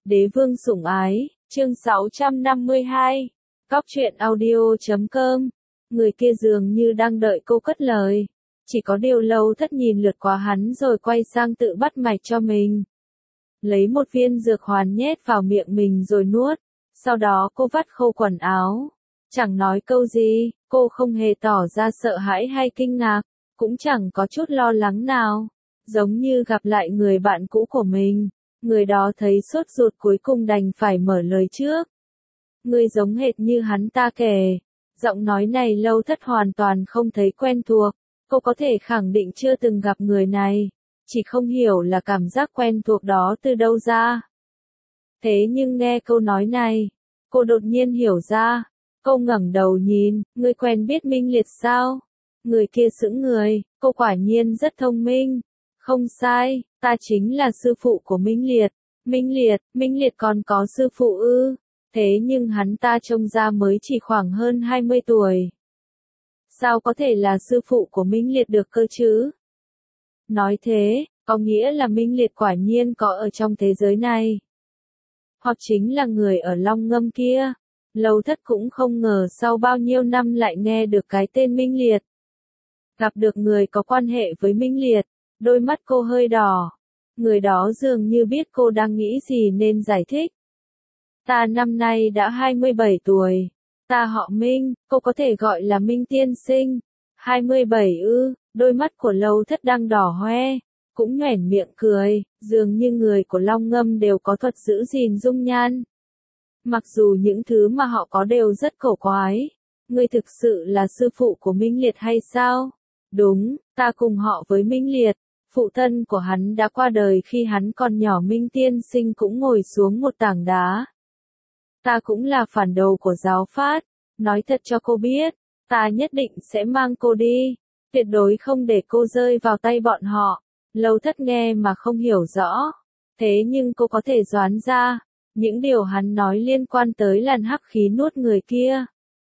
Đế vương sủng ái, chương 652. Cóc truyện audio.com. Người kia dường như đang đợi cô cất lời. Chỉ có điều Lâu Thất nhìn lượt qua hắn rồi quay sang tự bắt mạch cho mình. Lấy một viên dược hoàn nhét vào miệng mình rồi nuốt. Sau đó cô vắt khô quần áo. Chẳng nói câu gì, cô không hề tỏ ra sợ hãi hay kinh ngạc, cũng chẳng có chút lo lắng nào. Giống như gặp lại người bạn cũ của mình. Người đó thấy sốt ruột cuối cùng đành phải mở lời trước. Người giống hệt như hắn ta kể. Giọng nói này Lâu Thất hoàn toàn không thấy quen thuộc. Cô có thể khẳng định chưa từng gặp người này. Chỉ không hiểu là cảm giác quen thuộc đó từ đâu ra. Thế nhưng nghe câu nói này, cô đột nhiên hiểu ra. Cô ngẩng đầu nhìn, ngươi quen biết Minh Liệt sao? Người kia sững người, cô quả nhiên rất thông minh. Không sai, ta chính là sư phụ của Minh Liệt. Minh Liệt còn có sư phụ ư? Thế nhưng hắn ta trông ra mới chỉ khoảng hơn 20 tuổi. Sao có thể là sư phụ của Minh Liệt được cơ chứ? Nói thế, có nghĩa là Minh Liệt quả nhiên có ở trong thế giới này. Hoặc chính là người ở Long Ngâm kia. Lâu Thất cũng không ngờ sau bao nhiêu năm lại nghe được cái tên Minh Liệt. Gặp được người có quan hệ với Minh Liệt, đôi mắt cô hơi đỏ. Người đó dường như biết cô đang nghĩ gì nên giải thích. Ta năm nay đã 27 tuổi. Ta họ Minh, cô có thể gọi là Minh tiên sinh. 27 ư? Đôi mắt của Lâu Thất đang đỏ hoe, cũng nhoẻn miệng cười, dường như người của Long Ngâm đều có thuật giữ gìn dung nhan. Mặc dù những thứ mà họ có đều rất cổ quái. Ngươi thực sự là sư phụ của Minh Liệt hay sao? Đúng, ta cùng họ với Minh Liệt. Phụ thân của hắn đã qua đời khi hắn còn nhỏ. Minh tiên sinh cũng ngồi xuống một tảng đá. Ta cũng là phản đồ của giáo pháp. Nói thật cho cô biết, ta nhất định sẽ mang cô đi. Tuyệt đối không để cô rơi vào tay bọn họ. Lâu Thất nghe mà không hiểu rõ. Thế nhưng cô có thể đoán ra. Những điều hắn nói liên quan tới làn hắc khí nuốt người kia.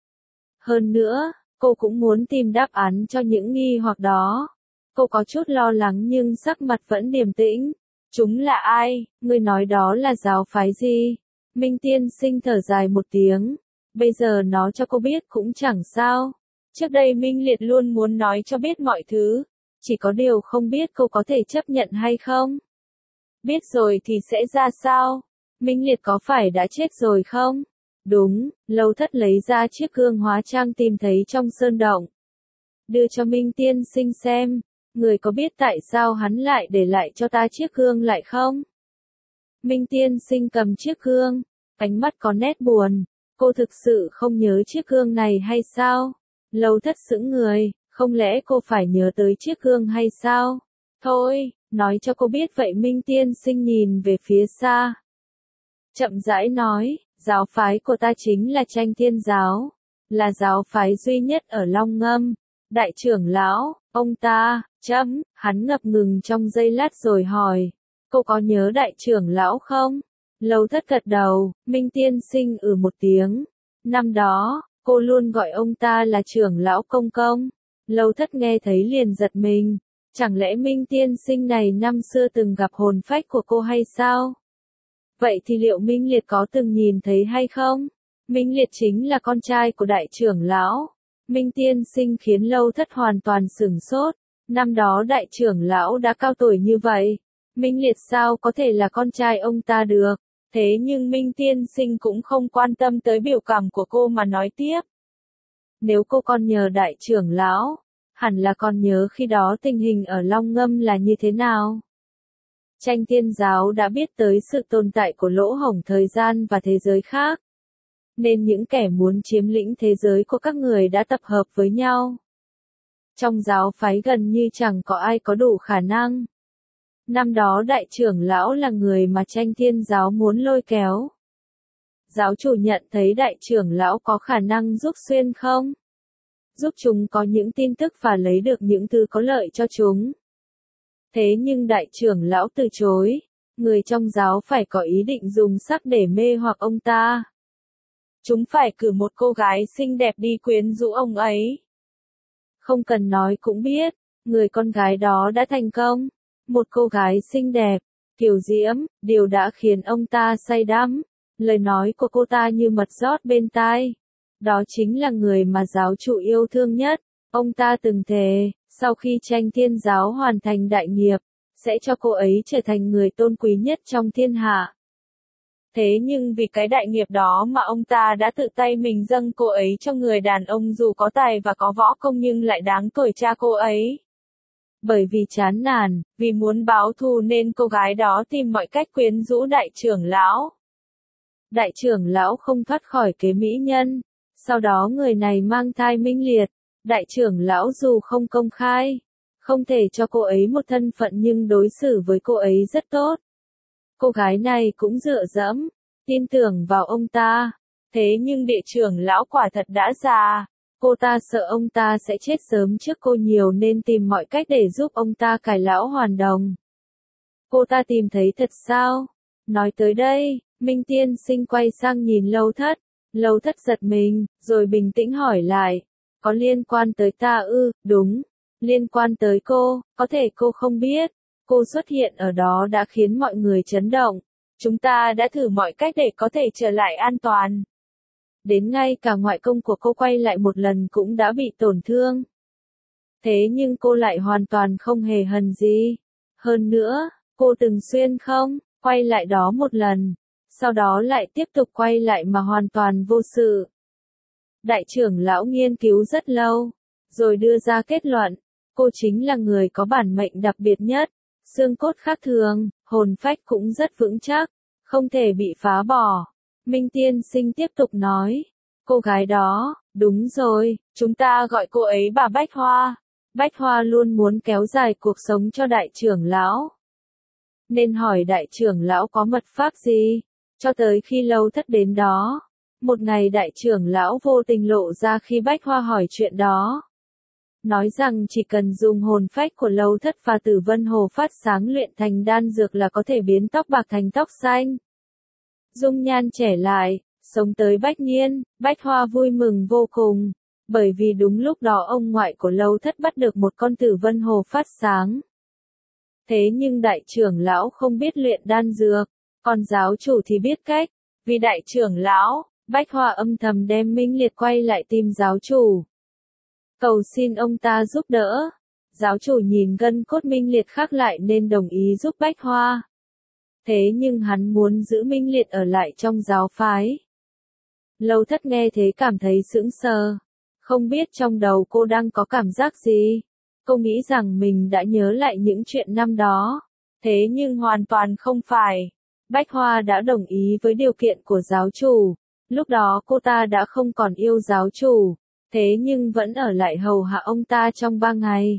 Hơn nữa, cô cũng muốn tìm đáp án cho những nghi hoặc đó. Cô có chút lo lắng nhưng sắc mặt vẫn điềm tĩnh. Chúng là ai? Ngươi nói đó là giáo phái gì? Minh tiên sinh thở dài một tiếng. Bây giờ nói cho cô biết cũng chẳng sao. Trước đây Minh Liệt luôn muốn nói cho biết mọi thứ. Chỉ có điều không biết cô có thể chấp nhận hay không? Biết rồi thì sẽ ra sao? Minh Liệt có phải đã chết rồi không? Đúng, Lâu Thất lấy ra chiếc gương hóa trang tìm thấy trong sơn động. Đưa cho Minh tiên sinh xem. Người có biết tại sao hắn lại để lại cho ta chiếc gương lại không? Minh tiên sinh cầm chiếc gương, ánh mắt có nét buồn. Cô thực sự không nhớ chiếc gương này hay sao? Lâu Thất sững người, không lẽ cô phải nhớ tới chiếc gương hay sao? Thôi, nói cho cô biết vậy. Minh tiên sinh nhìn về phía xa. Chậm rãi nói, giáo phái của ta chính là Tranh Thiên giáo. Là giáo phái duy nhất ở Long Ngâm. Đại trưởng lão, ông ta, hắn ngập ngừng trong giây lát rồi hỏi. Cô có nhớ đại trưởng lão không? Lâu Thất gật đầu, Minh tiên sinh một tiếng. Năm đó, cô luôn gọi ông ta là trưởng lão công công. Lâu Thất nghe thấy liền giật mình. Chẳng lẽ Minh tiên sinh này năm xưa từng gặp hồn phách của cô hay sao? Vậy thì liệu Minh Liệt có từng nhìn thấy hay không? Minh Liệt chính là con trai của đại trưởng lão. Minh tiên sinh khiến Lâu Thất hoàn toàn sửng sốt. Năm đó đại trưởng lão đã cao tuổi như vậy. Minh Liệt sao có thể là con trai ông ta được? Thế nhưng Minh tiên sinh cũng không quan tâm tới biểu cảm của cô mà nói tiếp. Nếu cô còn nhớ đại trưởng lão, hẳn là còn nhớ khi đó tình hình ở Long Ngâm là như thế nào. Tranh Thiên giáo đã biết tới sự tồn tại của lỗ hổng thời gian và thế giới khác. Nên những kẻ muốn chiếm lĩnh thế giới của các người đã tập hợp với nhau. Trong giáo phái gần như chẳng có ai có đủ khả năng. Năm đó đại trưởng lão là người mà Tranh Thiên giáo muốn lôi kéo. Giáo chủ nhận thấy đại trưởng lão có khả năng giúp xuyên không? Giúp chúng có những tin tức và lấy được những thứ có lợi cho chúng. Thế nhưng đại trưởng lão từ chối. Người trong giáo phải có ý định dùng sắc để mê hoặc ông ta. Chúng phải cử một cô gái xinh đẹp đi quyến rũ ông ấy. Không cần nói cũng biết, người con gái đó đã thành công. Một cô gái xinh đẹp, kiều diễm, điều đã khiến ông ta say đắm. Lời nói của cô ta như mật rót bên tai. Đó chính là người mà giáo chủ yêu thương nhất. Ông ta từng thề, sau khi tranh thiên giáo hoàn thành đại nghiệp, sẽ cho cô ấy trở thành người tôn quý nhất trong thiên hạ. Thế nhưng vì cái đại nghiệp đó mà ông ta đã tự tay mình dâng cô ấy cho người đàn ông dù có tài và có võ công nhưng lại đáng tuổi cha cô ấy. Bởi vì chán nản, vì muốn báo thù nên cô gái đó tìm mọi cách quyến rũ đại trưởng lão. Đại trưởng lão không thoát khỏi kế mỹ nhân. Sau đó người này mang thai Minh Liệt. Đại trưởng lão dù không công khai, không thể cho cô ấy một thân phận nhưng đối xử với cô ấy rất tốt. Cô gái này cũng dựa dẫm, tin tưởng vào ông ta. Thế nhưng địa trưởng lão quả thật đã già. Cô ta sợ ông ta sẽ chết sớm trước cô nhiều nên tìm mọi cách để giúp ông ta cải lão hoàn đồng. Cô ta tìm thấy thật sao? Nói tới đây, Minh Tiên Sinh quay sang nhìn Lâu Thất. Lâu Thất giật mình, rồi bình tĩnh hỏi lại. Có liên quan tới ta ư? Đúng. Liên quan tới cô, có thể cô không biết. Cô xuất hiện ở đó đã khiến mọi người chấn động. Chúng ta đã thử mọi cách để có thể trở lại an toàn. Đến ngay cả ngoại công của cô quay lại một lần cũng đã bị tổn thương. Thế nhưng cô lại hoàn toàn không hề hấn gì. Hơn nữa, cô từng xuyên không, quay lại đó một lần. Sau đó lại tiếp tục quay lại mà hoàn toàn vô sự. Đại trưởng lão nghiên cứu rất lâu, rồi đưa ra kết luận. Cô chính là người có bản mệnh đặc biệt nhất. Xương cốt khác thường, hồn phách cũng rất vững chắc, không thể bị phá bỏ. Minh Tiên Sinh tiếp tục nói. Cô gái đó, đúng rồi, chúng ta gọi cô ấy bà Bách Hoa. Bách Hoa luôn muốn kéo dài cuộc sống cho đại trưởng lão. Nên hỏi đại trưởng lão có mật pháp gì, cho tới khi Lâu Thất đến đó. Một ngày đại trưởng lão vô tình lộ ra khi Bách Hoa hỏi chuyện đó. Nói rằng chỉ cần dùng hồn phách của Lâu Thất và Tử Vân Hồ phát sáng luyện thành đan dược là có thể biến tóc bạc thành tóc xanh. Dung nhan trẻ lại, sống tới bách niên, Bách Hoa vui mừng vô cùng, bởi vì đúng lúc đó ông ngoại của Lâu Thất bắt được một con Tử Vân Hồ phát sáng. Thế nhưng đại trưởng lão không biết luyện đan dược, còn giáo chủ thì biết cách, vì đại trưởng lão, Bách Hoa âm thầm đem Minh Liệt quay lại tìm giáo chủ. Cầu xin ông ta giúp đỡ. Giáo chủ nhìn gân cốt Minh Liệt khác lại nên đồng ý giúp Bách Hoa. Thế nhưng hắn muốn giữ Minh Liệt ở lại trong giáo phái. Lâu Thất nghe thế cảm thấy sững sờ. Không biết trong đầu cô đang có cảm giác gì. Cô nghĩ rằng mình đã nhớ lại những chuyện năm đó. Thế nhưng hoàn toàn không phải. Bách Hoa đã đồng ý với điều kiện của giáo chủ. Lúc đó cô ta đã không còn yêu giáo chủ. Thế nhưng vẫn ở lại hầu hạ ông ta trong 3 ngày.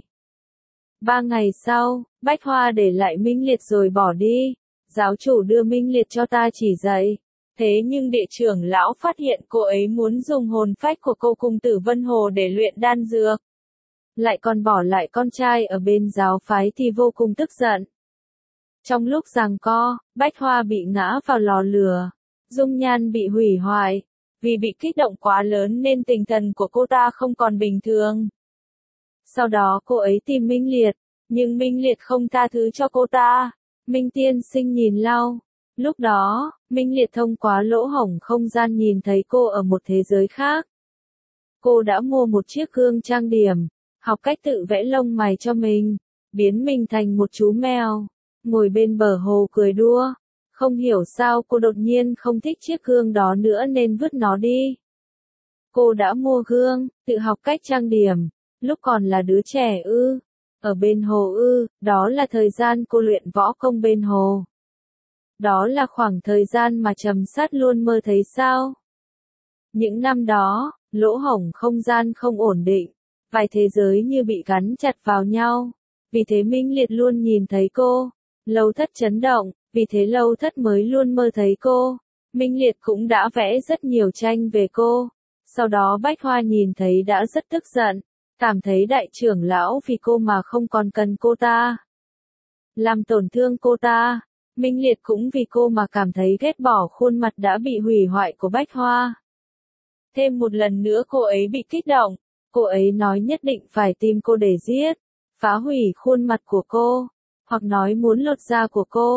3 ngày sau, Bách Hoa để lại Minh Liệt rồi bỏ đi. Giáo chủ đưa Minh Liệt cho ta chỉ dạy. Thế nhưng địa trưởng lão phát hiện cô ấy muốn dùng hồn phách của cô cùng Tử Vân Hồ để luyện đan dược. Lại còn bỏ lại con trai ở bên giáo phái thì vô cùng tức giận. Trong lúc giằng co, Bách Hoa bị ngã vào lò lửa. Dung nhan bị hủy hoại. Vì bị kích động quá lớn nên tinh thần của cô ta không còn bình thường. Sau đó cô ấy tìm Minh Liệt, nhưng Minh Liệt không tha thứ cho cô ta. Minh Tiên Sinh nhìn Lau. Lúc đó, Minh Liệt thông qua lỗ hổng không gian nhìn thấy cô ở một thế giới khác. Cô đã mua một chiếc gương trang điểm, học cách tự vẽ lông mày cho mình, biến mình thành một chú mèo, ngồi bên bờ hồ cười đùa. Không hiểu sao cô đột nhiên không thích chiếc gương đó nữa nên vứt nó đi. Cô đã mua gương, tự học cách trang điểm, lúc còn là đứa trẻ ư. Ở bên hồ ư, đó là thời gian cô luyện võ công bên hồ. Đó là khoảng thời gian mà Trầm Sát luôn mơ thấy sao. Những năm đó, lỗ hổng không gian không ổn định, vài thế giới như bị gắn chặt vào nhau. Vì thế Minh Liệt luôn nhìn thấy cô. Lâu Thất chấn động, vì thế Lâu Thất mới luôn mơ thấy cô. Minh Liệt cũng đã vẽ rất nhiều tranh về cô. Sau đó Bách Hoa nhìn thấy đã rất tức giận, cảm thấy đại trưởng lão vì cô mà không còn cần cô ta, làm tổn thương cô ta. Minh Liệt cũng vì cô mà cảm thấy ghét bỏ khuôn mặt đã bị hủy hoại của Bách Hoa. Thêm một lần nữa cô ấy bị kích động, cô ấy nói nhất định phải tìm cô để giết, phá hủy khuôn mặt của cô, hoặc nói muốn lột da của cô.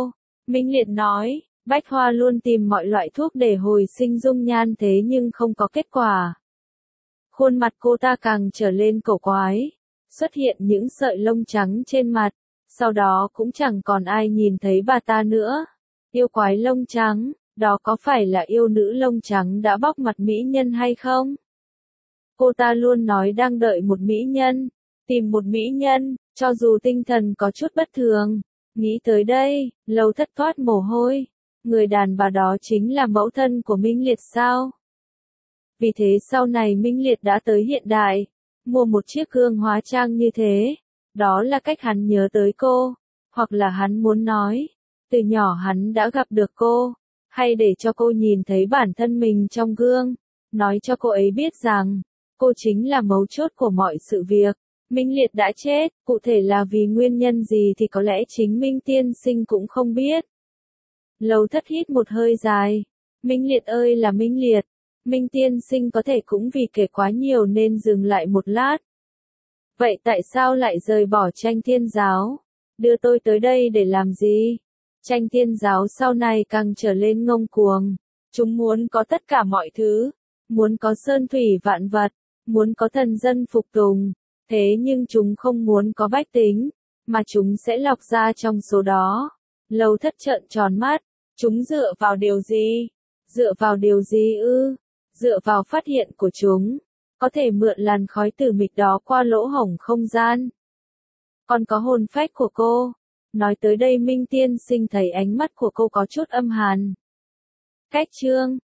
Minh Liệt nói, Bách Hoa luôn tìm mọi loại thuốc để hồi sinh dung nhan thế nhưng không có kết quả. Khuôn mặt cô ta càng trở lên cổ quái, xuất hiện những sợi lông trắng trên mặt, sau đó cũng chẳng còn ai nhìn thấy bà ta nữa. Yêu quái lông trắng, đó có phải là yêu nữ lông trắng đã bóc mặt mỹ nhân hay không? Cô ta luôn nói đang đợi một mỹ nhân, tìm một mỹ nhân, cho dù tinh thần có chút bất thường. Nghĩ tới đây, Lâu Thất toát mồ hôi. Người đàn bà đó chính là mẫu thân của Minh Liệt sao? Vì thế sau này Minh Liệt đã tới hiện đại, mua một chiếc gương hóa trang như thế. Đó là cách hắn nhớ tới cô, hoặc là hắn muốn nói, từ nhỏ hắn đã gặp được cô, hay để cho cô nhìn thấy bản thân mình trong gương, nói cho cô ấy biết rằng, cô chính là mấu chốt của mọi sự việc. Minh Liệt đã chết, cụ thể là vì nguyên nhân gì thì có lẽ chính Minh Tiên Sinh cũng không biết. Lâu Thất hít một hơi dài. Minh Liệt ơi là Minh Liệt, Minh Tiên Sinh có thể cũng vì kể quá nhiều nên dừng lại một lát. Vậy tại sao lại rời bỏ Tranh Thiên Giáo? Đưa tôi tới đây để làm gì? Tranh Thiên Giáo sau này càng trở lên ngông cuồng. Chúng muốn có tất cả mọi thứ. Muốn có sơn thủy vạn vật. Muốn có thần dân phục tùng. Thế nhưng chúng không muốn có bách tính. Mà chúng sẽ lọc ra trong số đó. Lâu Thất trợn tròn mắt. Chúng dựa vào điều gì? Dựa vào điều gì ư? Dựa vào phát hiện của chúng. Có thể mượn làn khói tử mịch đó qua lỗ hổng không gian. Còn có hồn phách của cô. Nói tới đây Minh Tiên Sinh thấy ánh mắt của cô có chút âm hàn. Cách chương